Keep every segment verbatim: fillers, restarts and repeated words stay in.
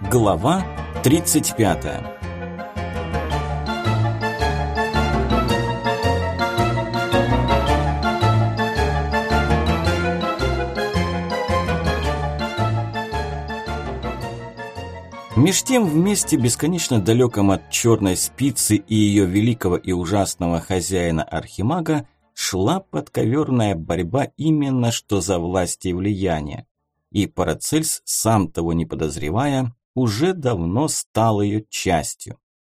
Глава тридцать пятая. Меж тем в месте, бесконечно далеком от черной спицы и ее великого и ужасного хозяина Архимага, шла подковерная борьба именно что за власть и влияние. И Парацельс, сам того не подозревая, уже давно стал ее частью.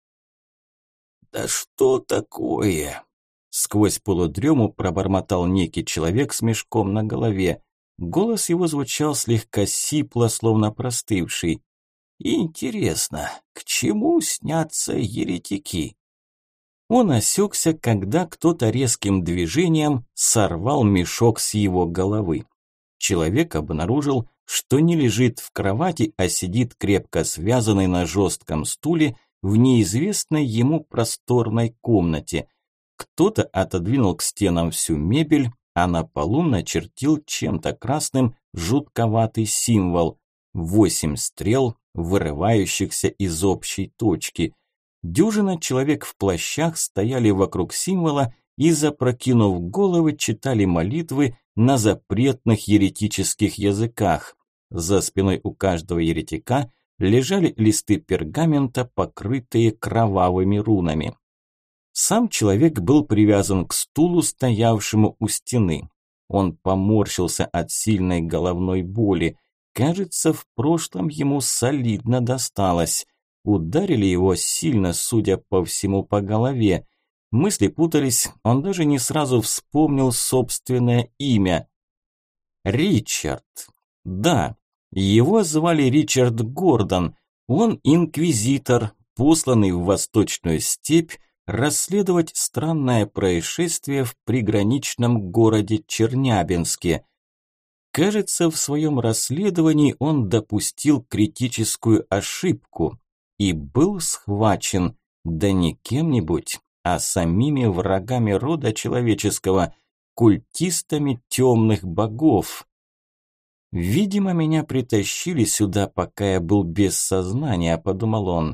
«Да что такое?» Сквозь полудрему пробормотал некий человек с мешком на голове. Голос его звучал слегка сипло, словно простывший. «Интересно, к чему снятся еретики?» Он осекся, когда кто-то резким движением сорвал мешок с его головы. Человек обнаружил, что не лежит в кровати, а сидит крепко связанный на жестком стуле в неизвестной ему просторной комнате. Кто-то отодвинул к стенам всю мебель, а на полу начертил чем-то красным жутковатый символ – восемь стрел, вырывающихся из общей точки. Дюжина человек в плащах стояли вокруг символа и, запрокинув головы, читали молитвы на запретных еретических языках. За спиной у каждого еретика лежали листы пергамента, покрытые кровавыми рунами. Сам человек был привязан к стулу, стоявшему у стены. Он поморщился от сильной головной боли. Кажется, в прошлом ему солидно досталось. Ударили его сильно, судя по всему, по голове. Мысли путались, он даже не сразу вспомнил собственное имя. Ричард. Да, его звали Ричард Гордон. Он инквизитор, посланный в Восточную степь расследовать странное происшествие в приграничном городе Чернябинске. Кажется, в своем расследовании он допустил критическую ошибку и был схвачен, да не кем-нибудь, а самими врагами рода человеческого, культистами темных богов. «Видимо, меня притащили сюда, пока я был без сознания», – подумал он.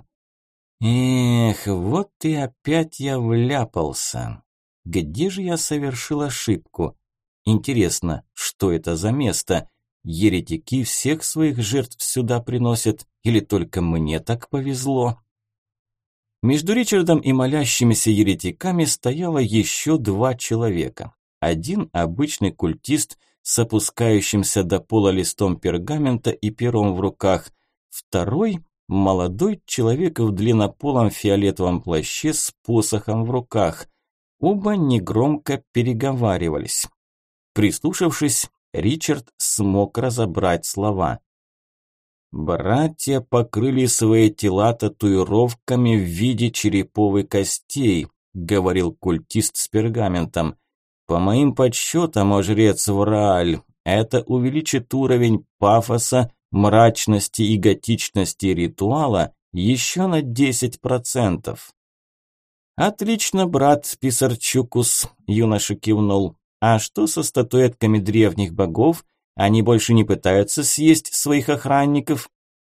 «Эх, вот и опять я вляпался. Где же я совершил ошибку? Интересно, что это за место? Еретики всех своих жертв сюда приносят, или только мне так повезло?» Между Ричардом и молящимися еретиками стояло еще два человека. Один обычный культист с опускающимся до пола листом пергамента и пером в руках. Второй – молодой человек в длиннополом фиолетовом плаще с посохом в руках. Оба негромко переговаривались. Прислушавшись, Ричард смог разобрать слова. «Братья покрыли свои тела татуировками в виде черепов костей», – говорил культист с пергаментом. «По моим подсчетам, о жрец Врааль, это увеличит уровень пафоса, мрачности и готичности ритуала еще на десять процентов». «Отлично, брат Писарчукус», – юноша кивнул. «А что со статуэтками древних богов? Они больше не пытаются съесть своих охранников?»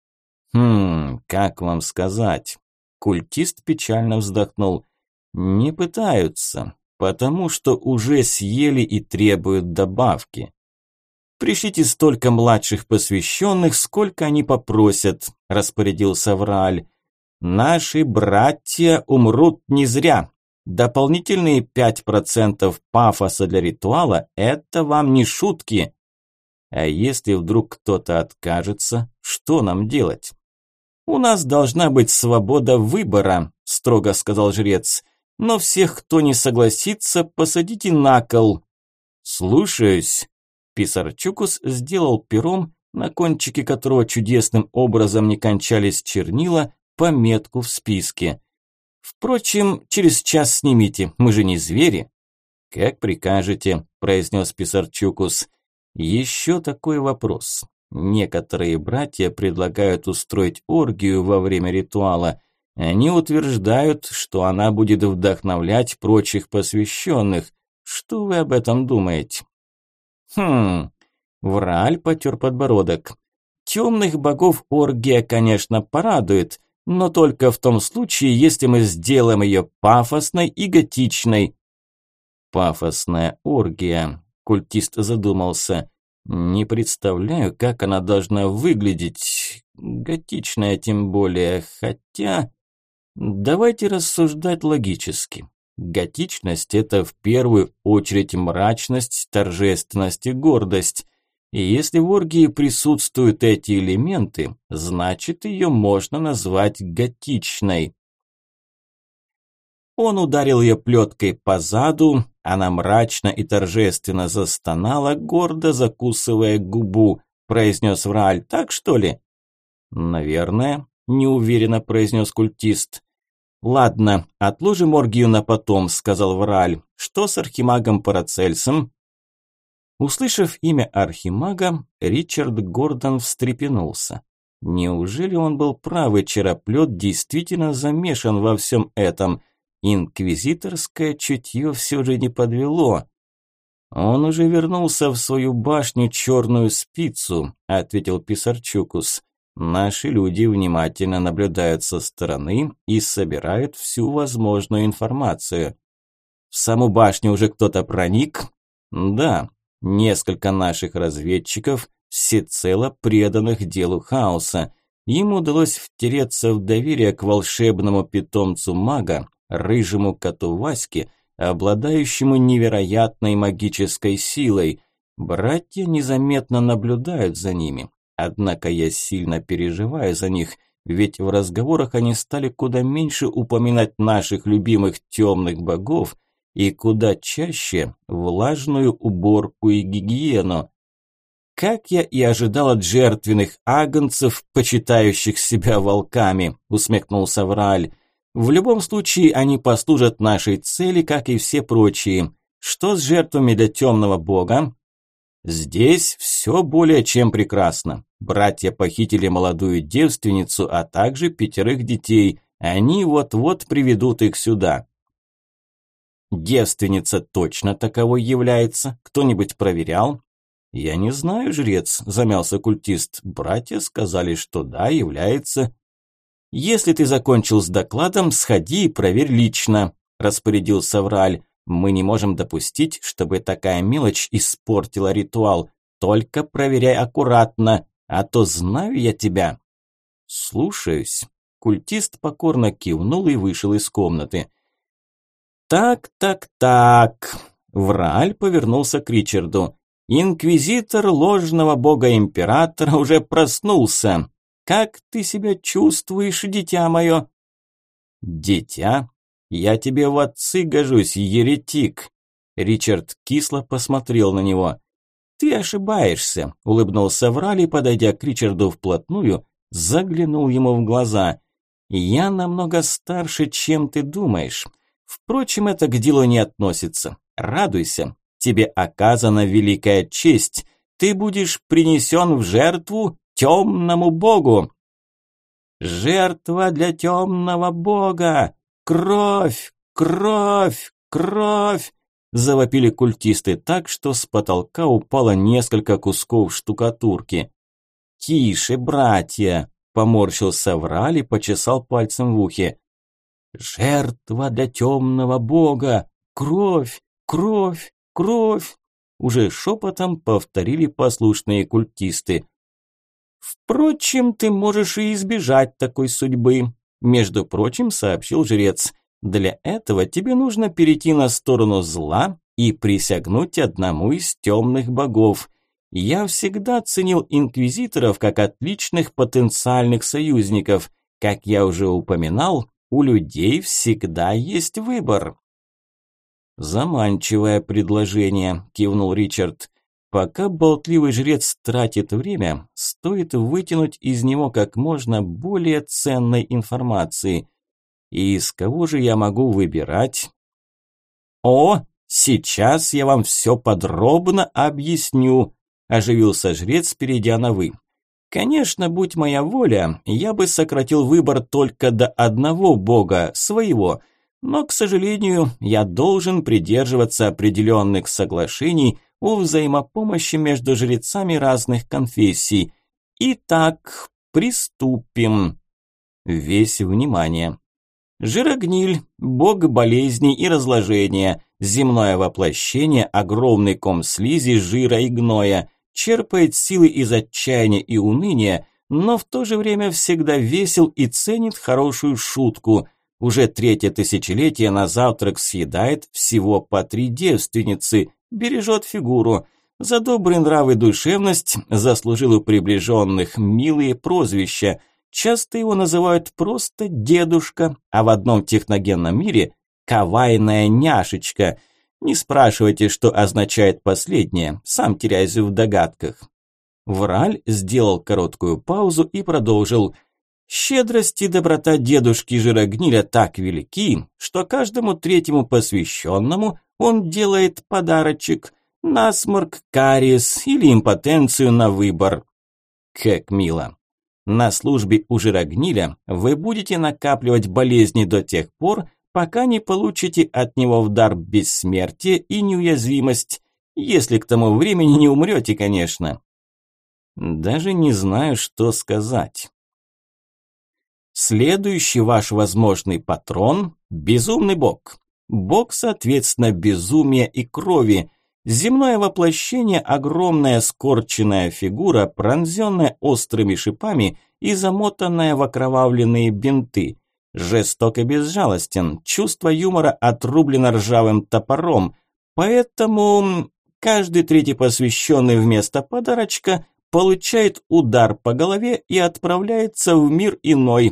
«Хм, как вам сказать?» Культист печально вздохнул. «Не пытаются, потому что уже съели и требуют добавки. Пришлите столько младших посвященных, сколько они попросят», – распорядился Врааль. «Наши братья умрут не зря. Дополнительные пять процентов пафоса для ритуала – это вам не шутки. А если вдруг кто-то откажется, что нам делать?» «У нас должна быть свобода выбора», – строго сказал жрец. «Но всех, кто не согласится, посадите на кол». «Слушаюсь». Писарчукус сделал пером, на кончике которого чудесным образом не кончались чернила, пометку в списке. «Впрочем, через час снимите, мы же не звери». «Как прикажете», – произнес Писарчукус. «Еще такой вопрос. Некоторые братья предлагают устроить оргию во время ритуала. Они утверждают, что она будет вдохновлять прочих посвященных. Что вы об этом думаете?» «Хм...» – Врааль потер подбородок. Темных богов оргия, конечно, порадует, но только в том случае, если мы сделаем ее пафосной и готичной. Пафосная оргия. Культист задумался. Не представляю, как она должна выглядеть. Готичная тем более, хотя... Давайте рассуждать логически. Готичность – это в первую очередь мрачность, торжественность и гордость. И если в оргии присутствуют эти элементы, значит, ее можно назвать готичной. Он ударил ее плеткой по заду, она мрачно и торжественно застонала, гордо закусывая губу, произнес Врааль. Так что ли? Наверное, неуверенно произнес культист. Ладно, отложим оргию на потом, сказал Врааль. Что с архимагом Парацельсом? Услышав имя архимага, Ричард Гордон встрепенулся. Неужели он был прав, и Чероплет действительно замешан во всем этом? Инквизиторское чутье все же не подвело. Он уже вернулся в свою башню Черную Спицу, ответил Писарчукус. Наши люди внимательно наблюдают со стороны и собирают всю возможную информацию. В саму башню уже кто-то проник? Да, несколько наших разведчиков, всецело преданных делу хаоса. Им удалось втереться в доверие к волшебному питомцу мага, рыжему коту Ваське, обладающему невероятной магической силой. Братья незаметно наблюдают за ними. Однако я сильно переживаю за них, ведь в разговорах они стали куда меньше упоминать наших любимых темных богов и куда чаще влажную уборку и гигиену. Как я и ожидал от жертвенных агнцев, почитающих себя волками, усмехнулся Врааль. В любом случае они послужат нашей цели, как и все прочие. Что с жертвами для темного бога? Здесь все более чем прекрасно. Братья похитили молодую девственницу, а также пятерых детей. Они вот-вот приведут их сюда. Девственница точно таковой является? Кто-нибудь проверял? Я не знаю, жрец, замялся культист. Братья сказали, что да, является. Если ты закончил с докладом, сходи и проверь лично, распорядился Врааль. Мы не можем допустить, чтобы такая мелочь испортила ритуал. Только проверяй аккуратно, а то знаю я тебя. Слушаюсь. Культист покорно кивнул и вышел из комнаты. Так, так, так. Врааль повернулся к Ричарду. Инквизитор ложного бога-императора уже проснулся. Как ты себя чувствуешь, дитя мое? Дитя? Я тебе в отцы гожусь, еретик. Ричард кисло посмотрел на него. Ты ошибаешься, улыбнулся Врааль и, подойдя к Ричарду вплотную, заглянул ему в глаза. Я намного старше, чем ты думаешь. Впрочем, это к делу не относится. Радуйся, тебе оказана великая честь. Ты будешь принесен в жертву темному богу. Жертва для темного бога! Кровь! Кровь! Кровь! Завопили культисты так, что с потолка упало несколько кусков штукатурки. «Тише, братья!» – поморщился Врааль и почесал пальцем в ухе. «Жертва для темного бога! Кровь! Кровь! Кровь!» Уже шепотом повторили послушные культисты. «Впрочем, ты можешь и избежать такой судьбы», – между прочим сообщил жрец. «Для этого тебе нужно перейти на сторону зла и присягнуть одному из темных богов. Я всегда ценил инквизиторов как отличных потенциальных союзников. Как я уже упоминал, у людей всегда есть выбор». «Заманчивое предложение», – кивнул Ричард. «Пока болтливый жрец тратит время, стоит вытянуть из него как можно более ценной информации. И из кого же я могу выбирать?» «О, сейчас я вам все подробно объясню», – оживился жрец, перейдя на «вы». «Конечно, будь моя воля, я бы сократил выбор только до одного бога, своего. Но, к сожалению, я должен придерживаться определенных соглашений о взаимопомощи между жрецами разных конфессий. Итак, приступим. Весь внимание. Жирогниль, бог болезней и разложения, земное воплощение, огромный ком слизи, жира и гноя, черпает силы из отчаяния и уныния, но в то же время всегда весел и ценит хорошую шутку. Уже третье тысячелетие на завтрак съедает всего по три девственницы, бережет фигуру. За добрый нрав и душевность заслужил у приближенных милые прозвища. Часто его называют просто дедушка, а в одном техногенном мире – кавайная няшечка. Не спрашивайте, что означает последнее, сам теряюсь в догадках. Враль сделал короткую паузу и продолжил. Щедрость и доброта дедушки Жирогниля так велики, что каждому третьему посвященному он делает подарочек – насморк, кариес или импотенцию на выбор. Как мило. На службе у Жирогниля вы будете накапливать болезни до тех пор, пока не получите от него в дар бессмертие и неуязвимость, если к тому времени не умрете, конечно. Даже не знаю, что сказать. Следующий ваш возможный патрон – безумный бог. Бог, соответственно, безумия и крови. Земное воплощение – огромная скорченная фигура, пронзенная острыми шипами и замотанная в окровавленные бинты. Жесток и безжалостен, чувство юмора отрублено ржавым топором, поэтому каждый третий посвященный вместо подарочка получает удар по голове и отправляется в мир иной.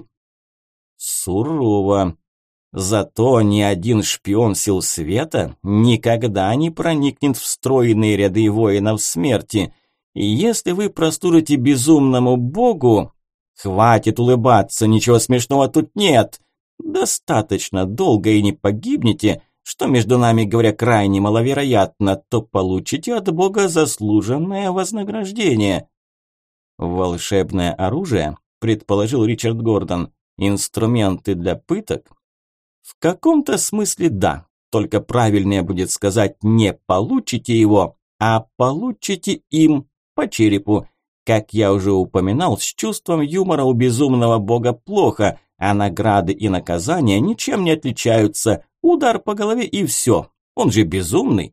Сурово. Зато ни один шпион сил света никогда не проникнет в стройные ряды воинов смерти. И если вы прослужите безумному богу, хватит улыбаться, ничего смешного тут нет. Достаточно долго и не погибнете, что, между нами говоря, крайне маловероятно, то получите от бога заслуженное вознаграждение. Волшебное оружие, предположил Ричард Гордон, инструменты для пыток. В каком-то смысле да, только правильнее будет сказать не получите его, а получите им по черепу. Как я уже упоминал, с чувством юмора у безумного бога плохо, а награды и наказания ничем не отличаются. Удар по голове и все, он же безумный.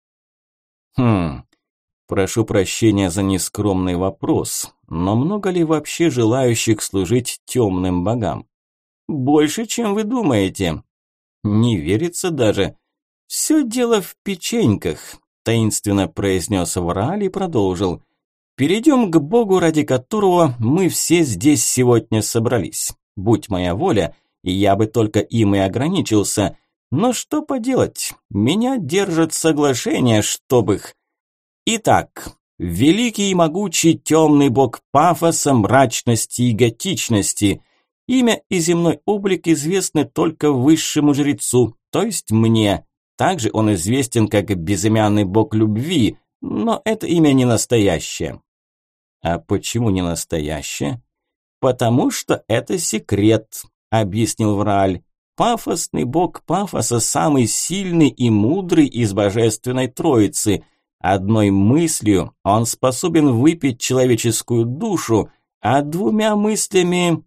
Хм, прошу прощения за нескромный вопрос, но много ли вообще желающих служить темным богам? Больше, чем вы думаете. Не верится даже. Все дело в печеньках, таинственно произнес Врааль и продолжил. Перейдем к богу, ради которого мы все здесь сегодня собрались. Будь моя воля, я бы только им и ограничился. Но что поделать, меня держат соглашения, чтоб их... Итак, великий и могучий темный бог пафоса, мрачности и готичности. Имя и земной облик известны только высшему жрецу, то есть мне. Также он известен как безымянный бог любви, но это имя не настоящее. А почему не настоящее? Потому что это секрет, объяснил Врааль. Пафосный бог пафоса самый сильный и мудрый из божественной троицы. Одной мыслью он способен выпить человеческую душу, а двумя мыслями...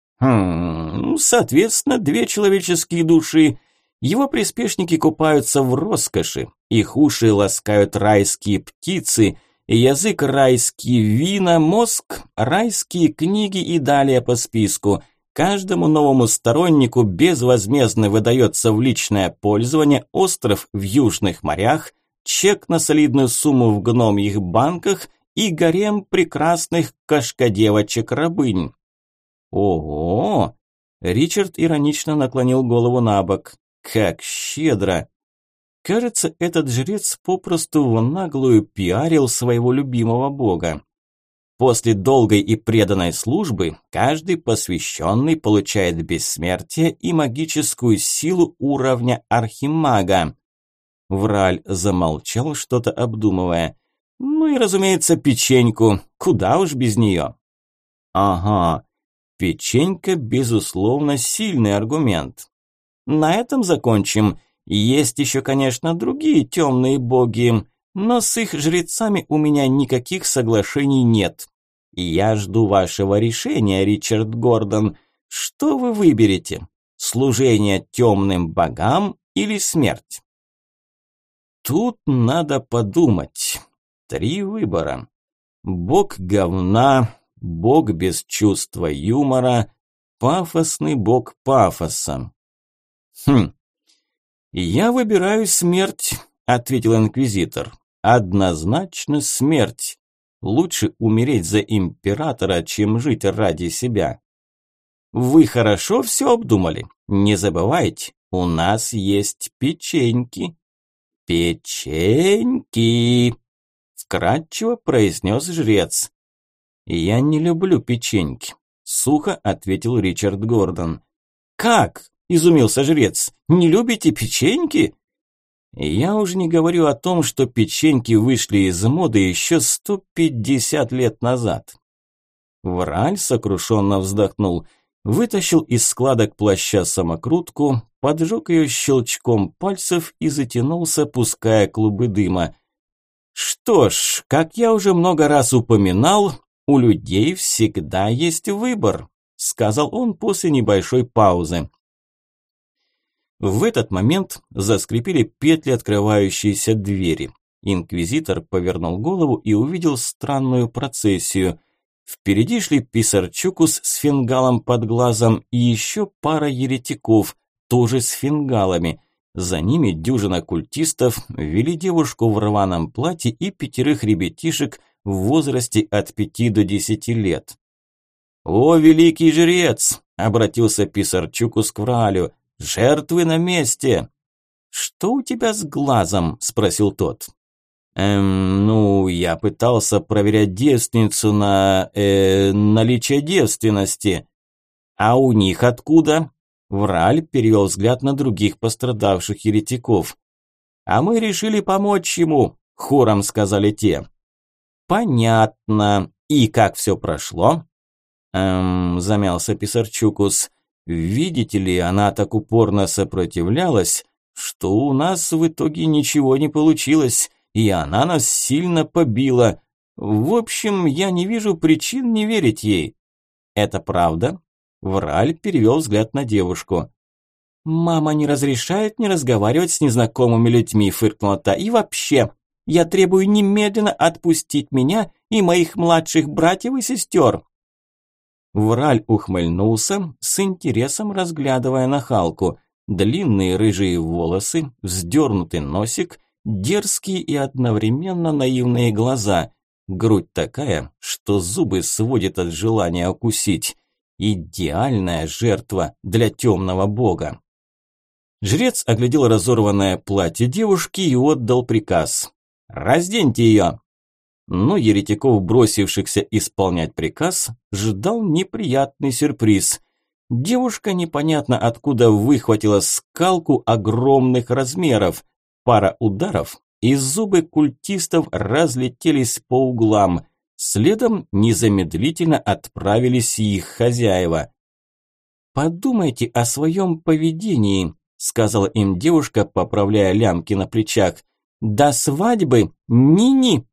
Хм, соответственно, две человеческие души. Его приспешники купаются в роскоши, их уши ласкают райские птицы, язык райские вина, мозг райские книги и далее по списку. Каждому новому стороннику безвозмездно выдается в личное пользование остров в южных морях, чек на солидную сумму в гномьих банках и гарем прекрасных кошкодевочек-рабынь. Ого! Ричард иронично наклонил голову на бок. Как щедро! Кажется, этот жрец попросту в наглую пиарил своего любимого бога. После долгой и преданной службы каждый посвященный получает бессмертие и магическую силу уровня архимага. Врааль замолчал, что-то обдумывая. Ну и, разумеется, печеньку. Куда уж без нее? Ага. Печенька, безусловно, сильный аргумент. На этом закончим. Есть еще, конечно, другие темные боги, но с их жрецами у меня никаких соглашений нет. Я жду вашего решения, Ричард Гордон. Что вы выберете? Служение темным богам или смерть? Тут надо подумать. Три выбора. Бог говна, бог без чувства юмора, пафосный бог пафоса. Хм. Я выбираю смерть, ответил инквизитор. Однозначно смерть. Лучше умереть за императора, чем жить ради себя. Вы хорошо все обдумали. Не забывайте, у нас есть печеньки. Печеньки, вкратчиво произнес жрец. Я не люблю печеньки, сухо ответил Ричард Гордон. Как? Изумился жрец. Не любите печеньки? Я уже не говорю о том, что печеньки вышли из моды еще сто пятьдесят лет назад. Враль сокрушенно вздохнул, вытащил из складок плаща самокрутку, поджег ее щелчком пальцев и затянулся, пуская клубы дыма. Что ж, как я уже много раз упоминал, у людей всегда есть выбор, сказал он после небольшой паузы. В этот момент заскрипели петли открывающейся двери. Инквизитор повернул голову и увидел странную процессию. Впереди шли Писарчукус с фингалом под глазом и еще пара еретиков, тоже с фингалами. За ними дюжина культистов вели девушку в рваном платье и пятерых ребятишек в возрасте от пяти до десяти лет. «О, великий жрец!» – обратился Писарчукус к Враалю. «Жертвы на месте!» «Что у тебя с глазом?» – спросил тот. «Эм, ну, я пытался проверять девственницу на... Э, наличие девственности». «А у них откуда?» Врааль перевел взгляд на других пострадавших еретиков. «А мы решили помочь ему», – хором сказали те. «Понятно. И как все прошло?» «Эм, замялся Писарчукус. Видите ли, она так упорно сопротивлялась, что у нас в итоге ничего не получилось, и она нас сильно побила. В общем, я не вижу причин не верить ей». «Это правда?» Врааль перевел взгляд на девушку. «Мама не разрешает мне разговаривать с незнакомыми людьми», – фыркнула та. «И вообще, я требую немедленно отпустить меня и моих младших братьев и сестер». Врааль ухмыльнулся, с интересом разглядывая нахалку. Длинные рыжие волосы, вздернутый носик, дерзкие и одновременно наивные глаза. Грудь такая, что зубы сводит от желания укусить. Идеальная жертва для темного бога. Жрец оглядел разорванное платье девушки и отдал приказ. «Разденьте ее!» Но еретиков, бросившихся исполнять приказ, ждал неприятный сюрприз. Девушка непонятно откуда выхватила скалку огромных размеров. Пара ударов, и зубы культистов разлетелись по углам. Следом незамедлительно отправились их хозяева. «Подумайте о своем поведении», – сказала им девушка, поправляя лямки на плечах. «До свадьбы ни-ни».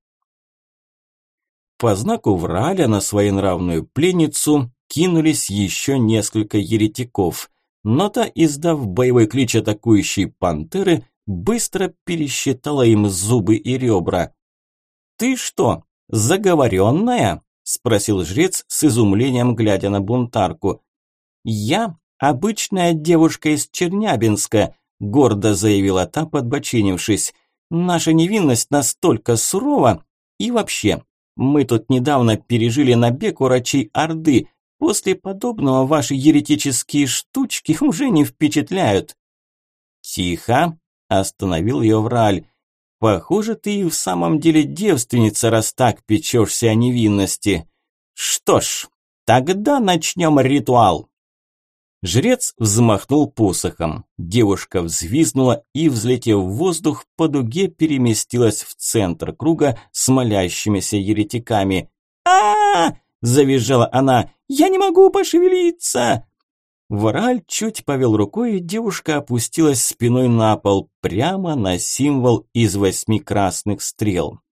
По знаку Врааля на своенравную пленницу кинулись еще несколько еретиков, но та, издав боевой клич атакующей пантеры, быстро пересчитала им зубы и ребра. «Ты что, заговоренная?» – спросил жрец с изумлением, глядя на бунтарку. «Я обычная девушка из Чернябинска», – гордо заявила та, подбочинившись. «Наша невинность настолько сурова. И вообще, мы тут недавно пережили набег урочей Орды. После подобного ваши еретические штучки уже не впечатляют». «Тихо», – остановил ее Врааль. «Похоже, ты и в самом деле девственница, раз так печешься о невинности. Что ж, тогда начнем ритуал». Жрец взмахнул посохом. Девушка взвизгнула и, взлетев в воздух, по дуге переместилась в центр круга с молящимися еретиками. «А-а-а!» – завизжала она. «Я не могу пошевелиться!» Врааль чуть повел рукой, и девушка опустилась спиной на пол, прямо на символ из восьми красных стрел.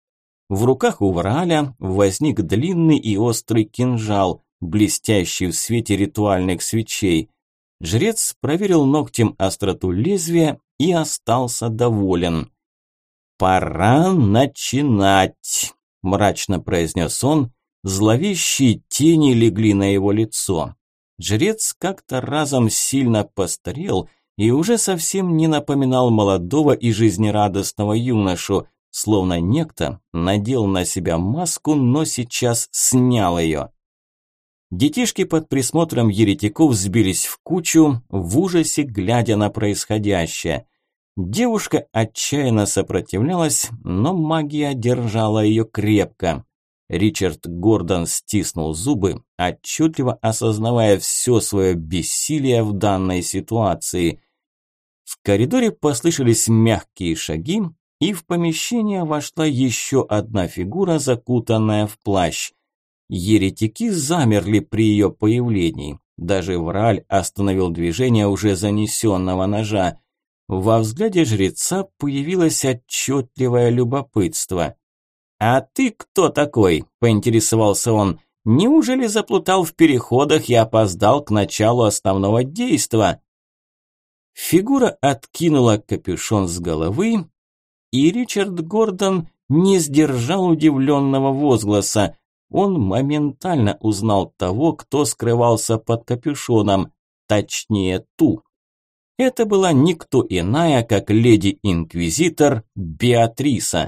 В руках у Врааля возник длинный и острый кинжал, блестящий в свете ритуальных свечей. Жрец проверил ногтем остроту лезвия и остался доволен. «Пора начинать», – мрачно произнес он. Зловещие тени легли на его лицо. Жрец как-то разом сильно постарел и уже совсем не напоминал молодого и жизнерадостного юношу, словно некто надел на себя маску, но сейчас снял ее. Детишки под присмотром еретиков сбились в кучу, в ужасе глядя на происходящее. Девушка отчаянно сопротивлялась, но магия держала ее крепко. Ричард Гордон стиснул зубы, отчетливо осознавая все свое бессилие в данной ситуации. В коридоре послышались мягкие шаги, и в помещение вошла еще одна фигура, закутанная в плащ. Еретики замерли при ее появлении. Даже Врааль остановил движение уже занесенного ножа. Во взгляде жреца появилось отчетливое любопытство. «А ты кто такой?» – поинтересовался он. «Неужели заплутал в переходах и опоздал к началу основного действа?» Фигура откинула капюшон с головы, и Ричард Гордон не сдержал удивленного возгласа. Он моментально узнал того, кто скрывался под капюшоном, точнее ту. Это была никто иная, как леди-инквизитор Беатриса.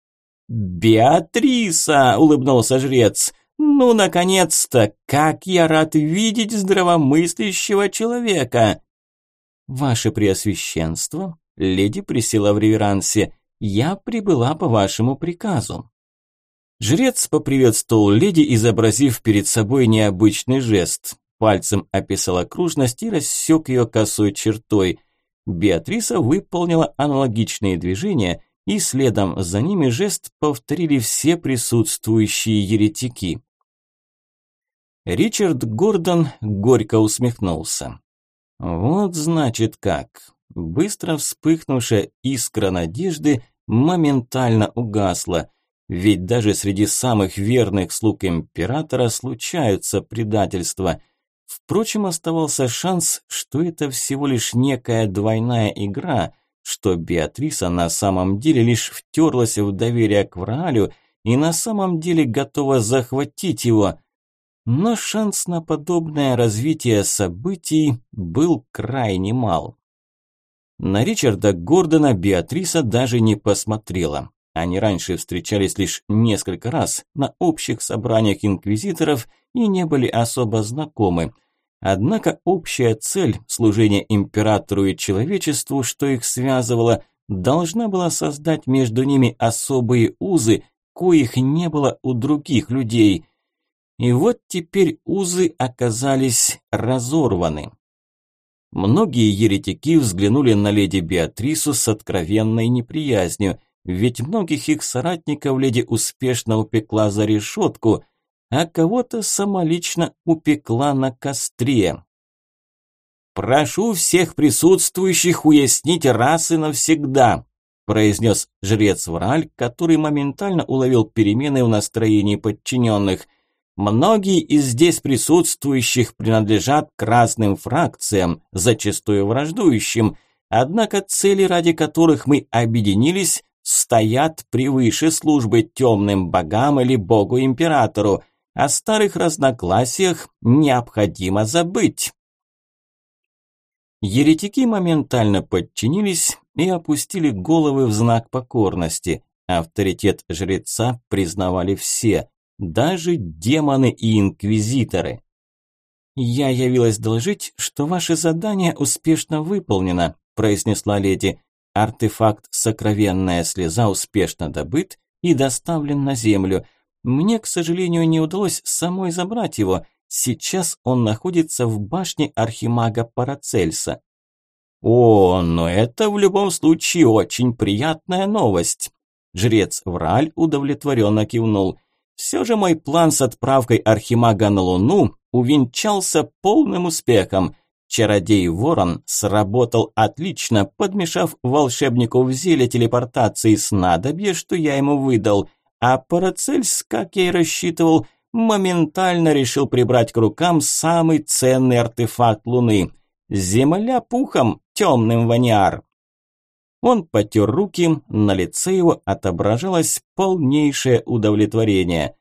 «Беатриса!» – улыбнулся жрец. «Ну, наконец-то! Как я рад видеть здравомыслящего человека!» «Ваше Преосвященство!» – леди присела в реверансе. «Я прибыла по вашему приказу». Жрец поприветствовал леди, изобразив перед собой необычный жест. Пальцем описал окружность и рассек ее косой чертой. Беатриса выполнила аналогичные движения, и следом за ними жест повторили все присутствующие еретики. Ричард Гордон горько усмехнулся. Вот значит как. Быстро вспыхнувшая искра надежды моментально угасла. Ведь даже среди самых верных слуг императора случаются предательства. Впрочем, оставался шанс, что это всего лишь некая двойная игра, что Беатриса на самом деле лишь втерлась в доверие к Враалю и на самом деле готова захватить его. Но шанс на подобное развитие событий был крайне мал. На Ричарда Гордона Беатриса даже не посмотрела. Они раньше встречались лишь несколько раз на общих собраниях инквизиторов и не были особо знакомы. Однако общая цель служения императору и человечеству, что их связывало, должна была создать между ними особые узы, коих не было у других людей. И вот теперь узы оказались разорваны. Многие еретики взглянули на леди Беатрису с откровенной неприязнью, ведь многих их соратников леди успешно упекла за решетку, а кого-то самолично упекла на костре. «Прошу всех присутствующих уяснить раз и навсегда», произнес жрец Врааль, который моментально уловил перемены в настроении подчиненных. «Многие из здесь присутствующих принадлежат к разным фракциям, зачастую враждующим, однако цели, ради которых мы объединились, стоят превыше службы темным богам или богу-императору. О старых разногласиях необходимо забыть». Еретики моментально подчинились и опустили головы в знак покорности. Авторитет жреца признавали все, даже демоны и инквизиторы. «Я явилась доложить, что ваше задание успешно выполнено», произнесла леди. «Артефакт «Сокровенная слеза» успешно добыт и доставлен на землю. Мне, к сожалению, не удалось самой забрать его. Сейчас он находится в башне архимага Парацельса». «О, но это в любом случае очень приятная новость». Жрец Врааль удовлетворенно кивнул. «Все же мой план с отправкой архимага на Луну увенчался полным успехом. Чародей Ворон сработал отлично, подмешав волшебнику в зелье телепортации снадобье, что я ему выдал. А Парацельс, как я и рассчитывал, моментально решил прибрать к рукам самый ценный артефакт Луны – земля пухом, темным ваниар. Он потер руки, на лице его отображалось полнейшее удовлетворение.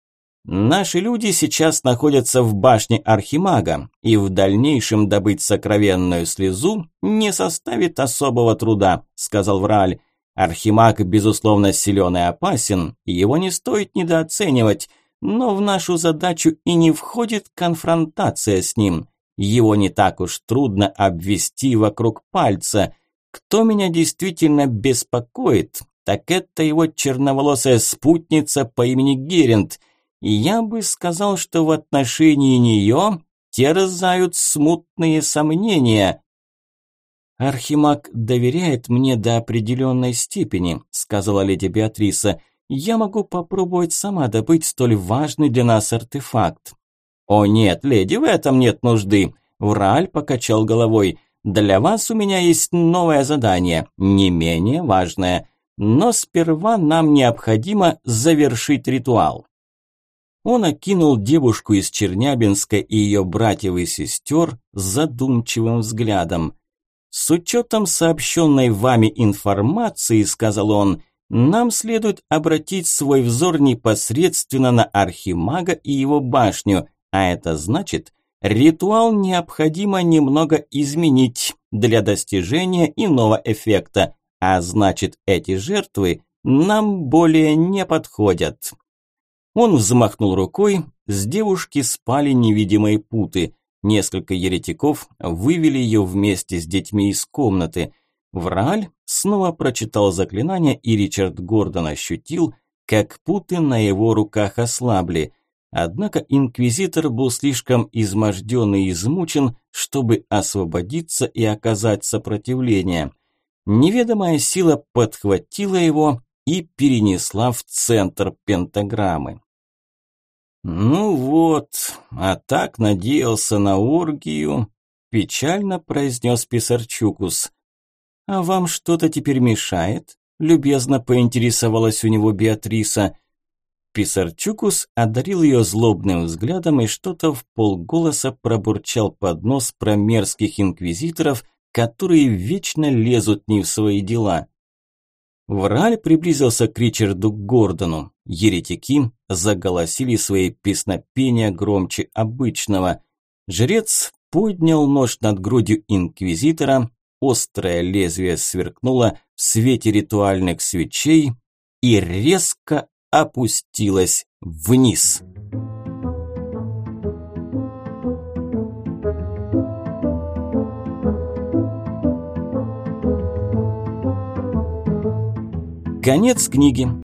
«Наши люди сейчас находятся в башне Архимага, и в дальнейшем добыть сокровенную слезу не составит особого труда», – сказал Врааль. «Архимаг, безусловно, силен и опасен, и его не стоит недооценивать, но в нашу задачу и не входит конфронтация с ним. Его не так уж трудно обвести вокруг пальца. Кто меня действительно беспокоит, так это его черноволосая спутница по имени Геринд. И я бы сказал, что в отношении нее терзают смутные сомнения». «Архимаг доверяет мне до определенной степени», – сказала леди Беатриса. «Я могу попробовать сама добыть столь важный для нас артефакт». «О нет, леди, в этом нет нужды», – Врааль покачал головой. «Для вас у меня есть новое задание, не менее важное. Но сперва нам необходимо завершить ритуал». Он окинул девушку из Чернябинска и ее братьев и сестер задумчивым взглядом. «С учетом сообщенной вами информации, – сказал он, – нам следует обратить свой взор непосредственно на Архимага и его башню, а это значит, ритуал необходимо немного изменить для достижения иного эффекта, а значит, эти жертвы нам более не подходят». Он взмахнул рукой, с девушки спали невидимые путы. Несколько еретиков вывели ее вместе с детьми из комнаты. Врааль снова прочитал заклинание, и Ричард Гордон ощутил, как путы на его руках ослабли. Однако инквизитор был слишком изможден и измучен, чтобы освободиться и оказать сопротивление. Неведомая сила подхватила его и перенесла в центр пентаграммы. «Ну вот, а так надеялся на оргию», – печально произнес Писарчукус. «А вам что-то теперь мешает?» – любезно поинтересовалась у него Беатриса. Писарчукус одарил ее злобным взглядом и что-то вполголоса пробурчал под нос про мерзких инквизиторов, которые вечно лезут не в свои дела. Врааль приблизился к Ричарду Гордону. Еретики заголосили свои песнопения громче обычного. Жрец поднял нож над грудью инквизитора, острое лезвие сверкнуло в свете ритуальных свечей и резко опустилось вниз. Конец книги.